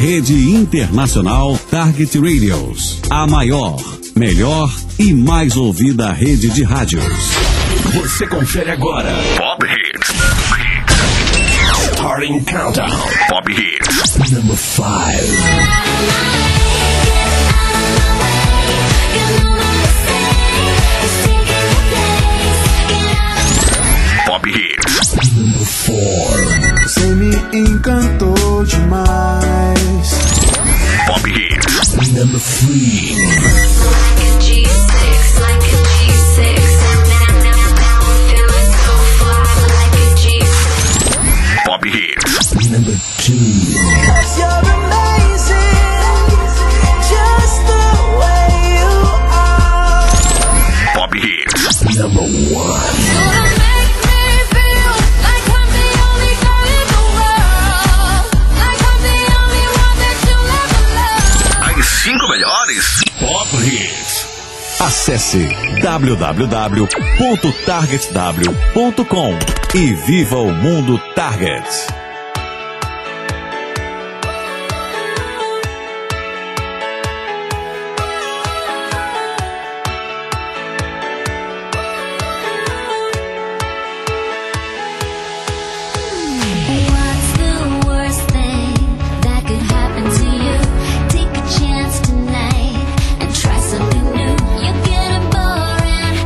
Rede internacional Target Radios. A maior, melhor e mais ouvida rede de rádios. Você confere agora. Pop Hits. Starting Countdown. Pop Hits. Number 5. Pop Hits. Number 4. Você me encantou demais. Pop Hits. Number 3. Pop Hits. Number 2. Pop Hits. Number 1. As 5 melhores. Pop Hits. Acesse www.targetw.com e viva o mundo Target.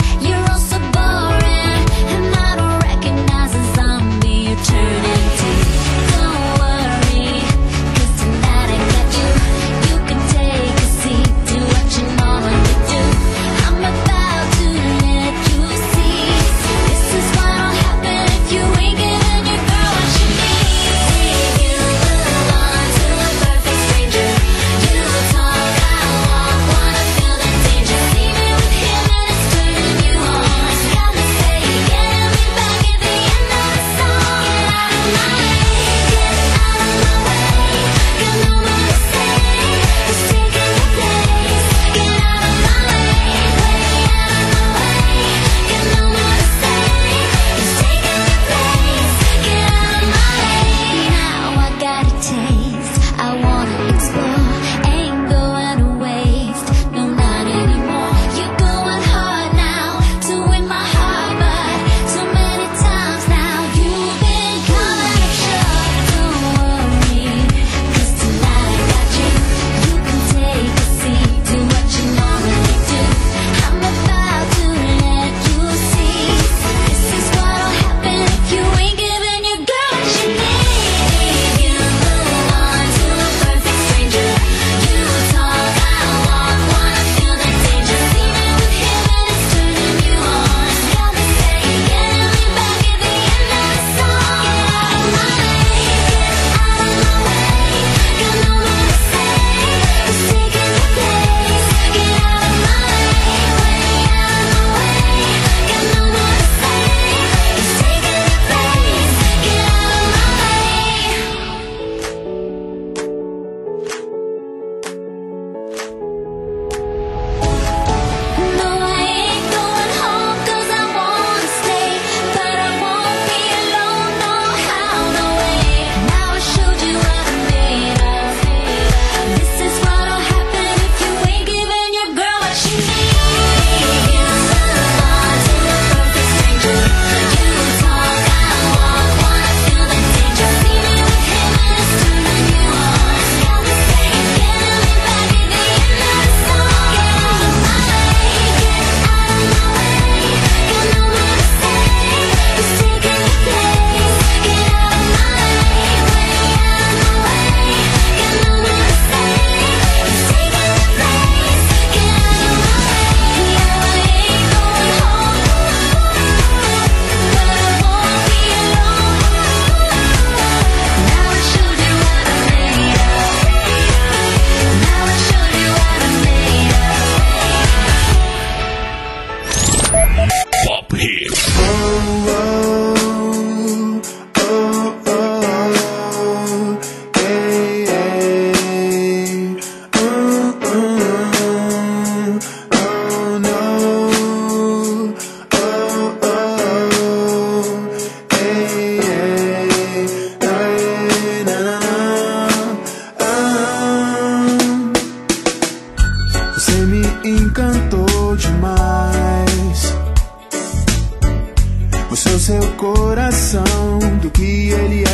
Turn into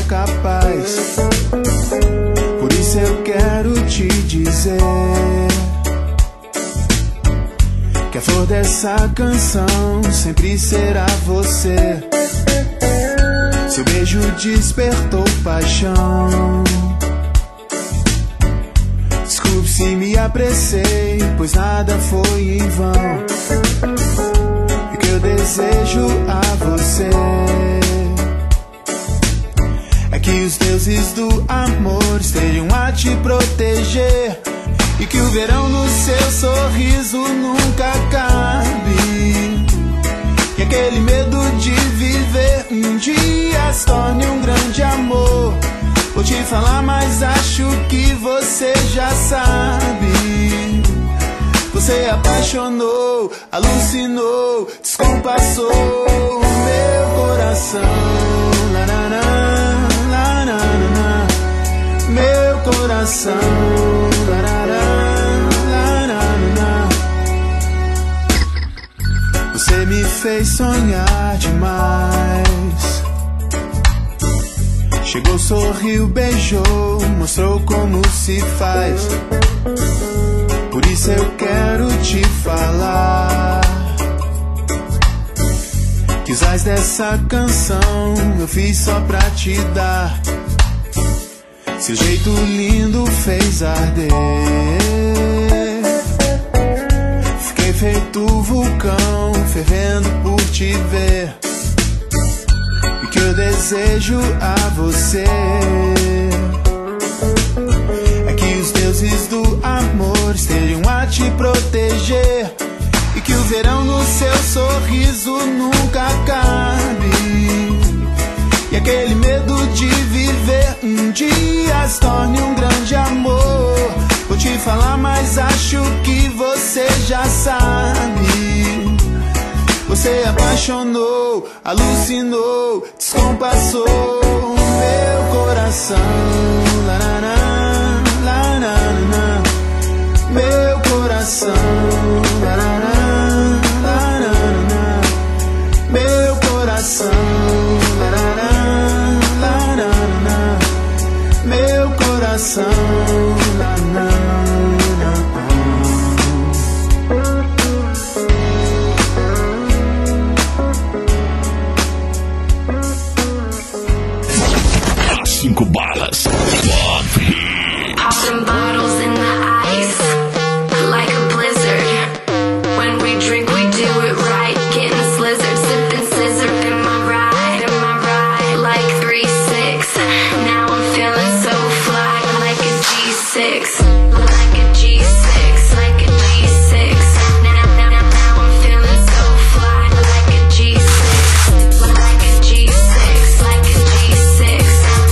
capaz. Por isso eu quero te dizer que a flor dessa canção sempre será você. Seu beijo despertou paixão. Desculpe se me apressei, pois nada foi em vão. E o que eu desejo a você é que os deuses do amor estejam a te proteger, e que o verão no seu sorriso nunca acabe, e aquele medo de viver um dia se torne um grande amor. Vou te falar, mas acho que você já sabe. Você apaixonou, alucinou, descompassou meu coração. Larará, larará, meu coração. Larará, larará. Você me fez sonhar demais. Chegou, sorriu, beijou, mostrou como se faz. Por isso eu quero te falar que os ais dessa canção eu fiz só pra te dar. Seu jeito lindo fez arder. Fiquei feito vulcão, fervendo por te ver. E que eu desejo a você é que os deuses do amor estejam a te proteger, e que o verão no seu sorriso nunca acabe, e aquele medo de viver um dia se torne um grande amor. Vou te falar, mas acho que você já sabe. Você apaixonou, alucinou, descompassou meu coração. Larará, larará, meu coração. Larará, larará, meu coração. Larará, larará, meu coração. Larará. 5 balas. Popping bottles in the ice like a blizzard. When we drink, we do it right. Getting slizzard, sipping scissor in my ride like 3-6. Now I'm feeling so fly like a G6. Like a G6, like a G6. Now I'm feeling so fly like a G6. Like a G6, like a G6.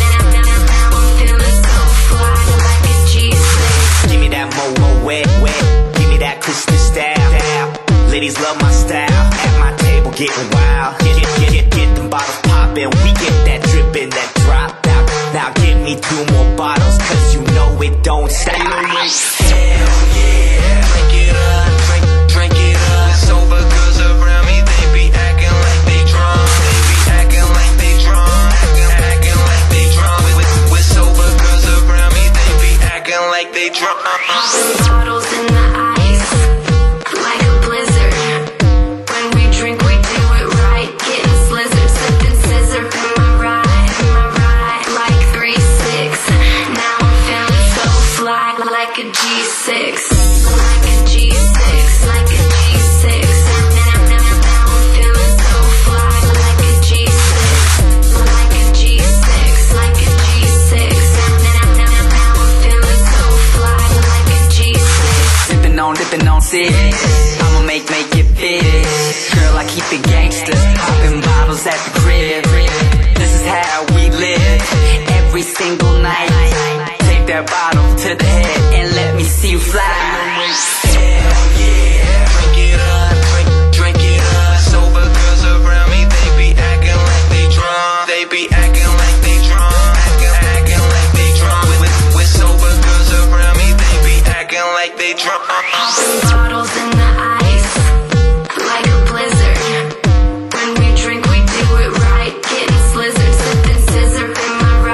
Give me that mo wet, give me that Christmas style. Ladies love my style, at my table getting wild. Get them bottles poppin', we get that drippin', that drop out. Now give me 2 more bottles, cause you know it don't stop. Hell yeah, drink it up, drink it up. Sober girls around me, they be acting like they drunk. They be acting like they drunk, acting like they drunk. With sober girls around me, they be acting like they drunk. Bottles in the ice like a blizzard. When we drink, we do it right. Getting slizzard, sipping scissor in my ride like 3-6. Now I'm feeling so fly like a G6. Like a G6, like a G6. Now I'm feeling so fly like a G6. Like a G6, like a G6. Now I'm feeling so fly like a G6. Dipping on 6. I'ma make it fit. Girl, I keep it gangsta. Popping bottles at the crib. This is how we live. Every single night. Take that bottle to the head and let me see you fly. Hell yeah, drink it up, drink it up. Sober girls around me, they be acting like they drunk. They be acting like they drunk, acting like they drunk. With sober girls around me, they be acting like they drunk. Bottles in the ice like a blizzard. When we drink, we do it right. Getting slizzard, sipping scissor in my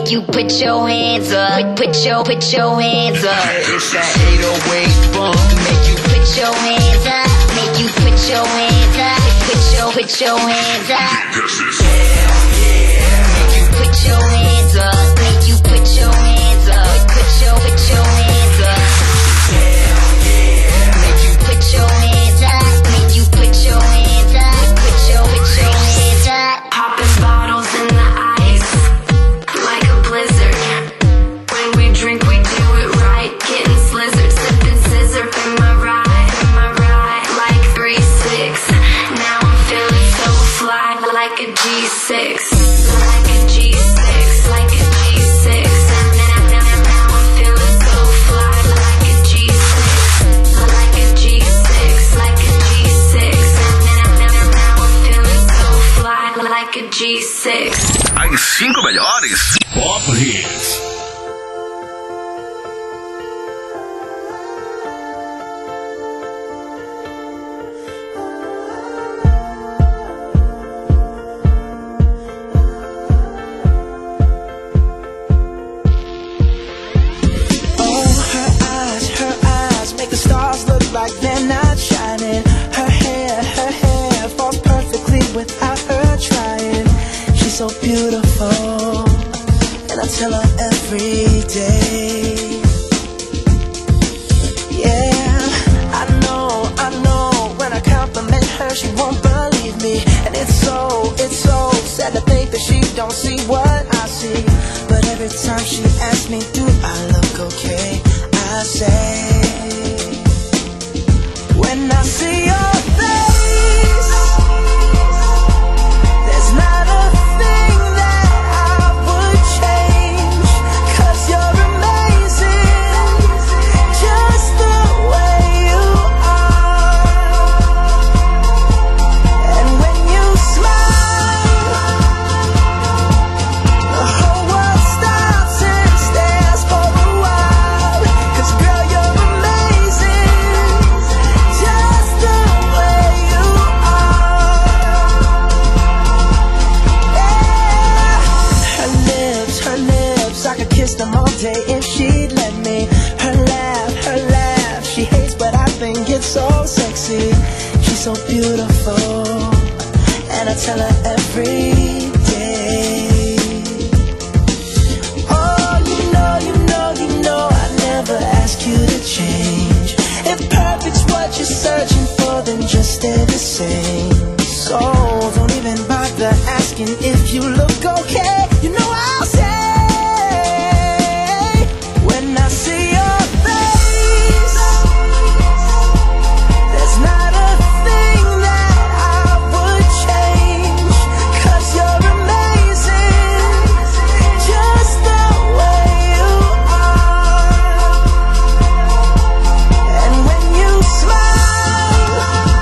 make you put your hands up. Put your hands up. It's that 808 funk. Make you put your hands up. Make you put your hands up. Put your hands up. Make you put your hands up. Make you put your hands up. Put your hands up. Make you put your hands up. Make you put your hands up. Put your hands up. Popping bottles in the ice like a blizzard. When we drink, we do it right. Getting slizzard, sipping scissor in my ride, like 3-6. Now I'm feeling so fly, like a G6, like a G6, like a G6. Now I'm feeling so fly, like a G6, like a G6, like a G6. Now I'm feeling so fly, like a G6. As 5 melhores. Pop Hits. Her eyes make the stars look like they're not shining. Her hair falls perfectly without her trying. She's so beautiful, and I tell her every day. Yeah, I know, when I compliment her, she won't believe me. And it's so sad to think that she don't see what I see. But every time she asks me, do I look okay? I say, when I see your face, there's not a thing that I would change. 'Cause you're amazing, just the way you are. And when you smile, the whole world stops and stares for a while. 'Cause girl, you're amazing, just the way you are. Yeah. Her lips, I could kiss them all day if she'd let me. Her laugh, she hates but I think it's so sexy. She's so beautiful, and I tell her every day. Oh, you know, I never ask you to change. If perfect's what you're searching for, then just stay the same. So don't even bother asking if you look okay. You know I'll say, when I see your face, there's not a thing that I would change. 'Cause you're amazing, just the way you are. And when you smile,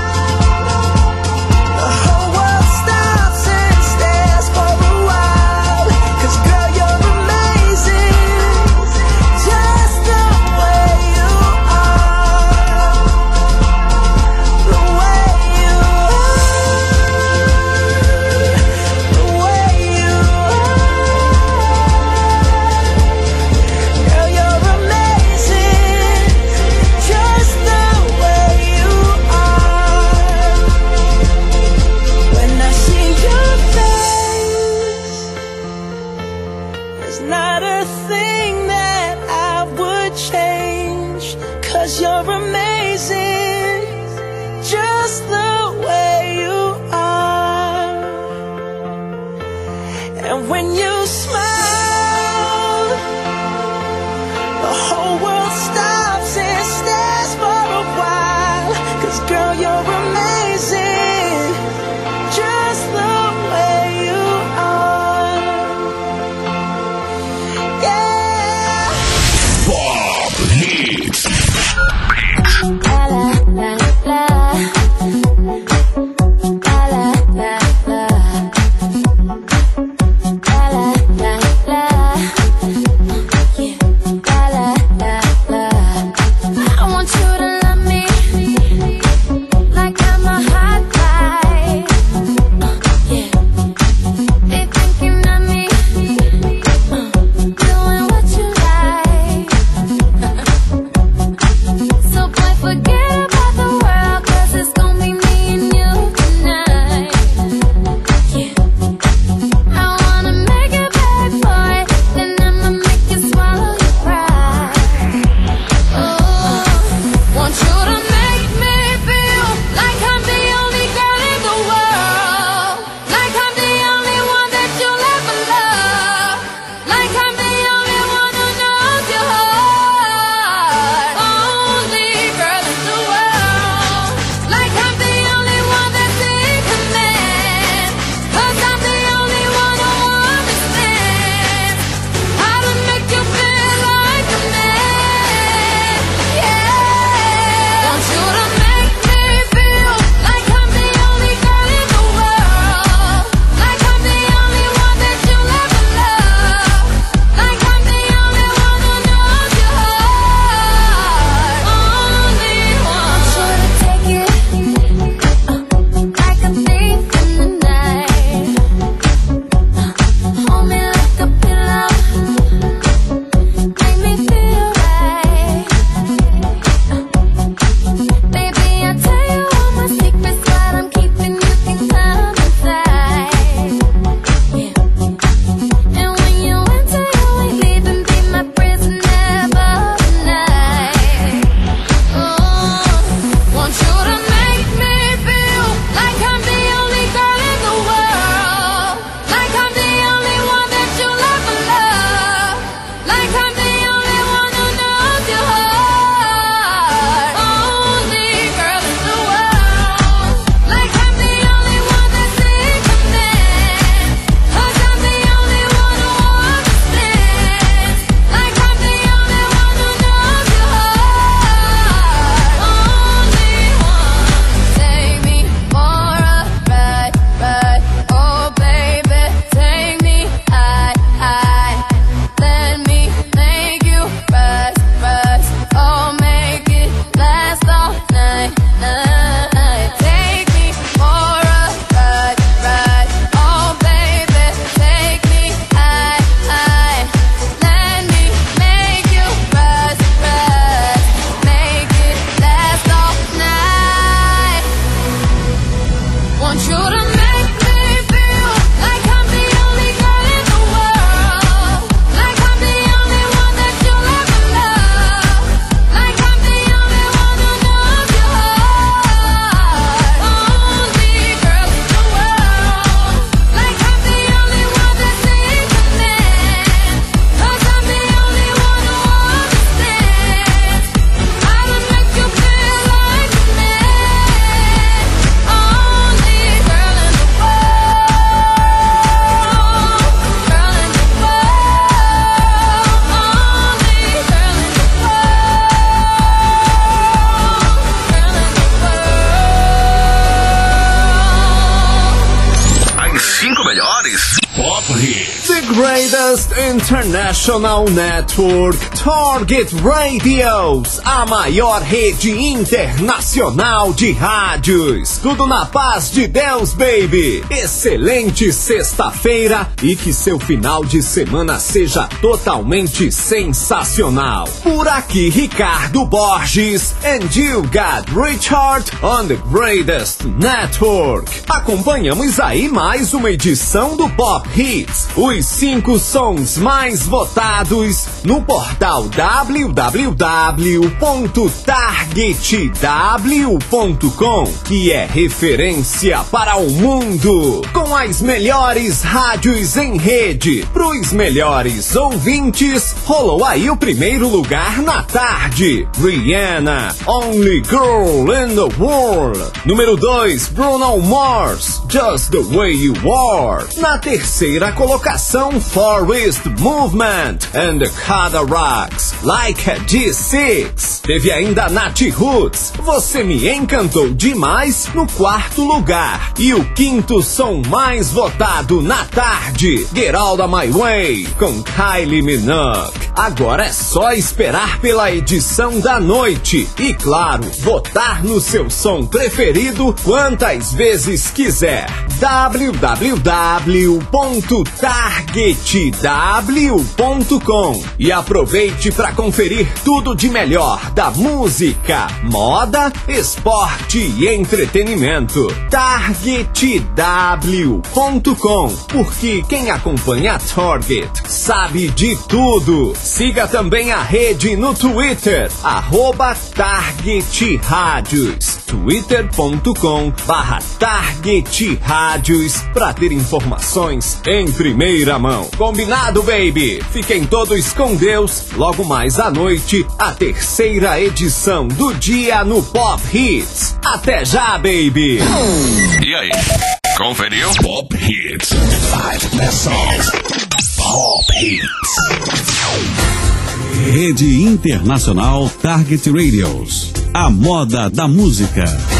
the whole world stops and stares for a while. 'Cause girl, you're amazing, just the way you are. The way you are. The way you are. Girl, you're amazing, just the way you are. When I see your face, there's not a thing that I would change. 'Cause you're amazing, just the way you are. And when you smile, the whole world stops and stares for a while. 'Cause girl, you're amazing, just the way you are. Yeah. Pop Hits. International Network Target Radios, a maior rede internacional de rádios. Tudo na paz de Deus, baby. Excelente sexta-feira e que seu final de semana seja totalmente sensacional. Por aqui, Ricardo Borges, and you got Richard on the greatest network. Acompanhamos aí mais uma edição do Pop Hits, os 5 sons mais votados no portal www.targetw.com, que é referência para o mundo, com as melhores rádios em rede. Pros melhores ouvintes, rolou aí o primeiro lugar na tarde, Rihanna, Only Girl in the World. Número 2, Bruno Mars, Just the Way You Are. Na terceira colocação, Forest Movement and the Cataracts, Like a G6. Teve ainda Nat Roots, Você Me Encantou Demais, no quarto lugar. E o quinto som mais votado na tarde, Get Out of My Way, com Kylie Minogue. Agora é só esperar pela edição da noite e, claro, votar no seu som preferido quantas vezes quiser. www.targetw.com e aproveite para conferir tudo de melhor da música, moda, esporte e entretenimento. Targetw.com, porque quem acompanha a Target sabe de tudo. Siga também a rede no Twitter, @TargetRádios, twitter.com/TargetRádios, para ter informações em primeira mão. Combinado, baby? Fiquem todos com Deus. Logo mais à noite, a terceira edição do dia no Pop Hits. Até já, baby! E aí? Conferiu? Pop Hits. 5 best songs. Pop Hits. Rede Internacional Target Radios. A moda da música.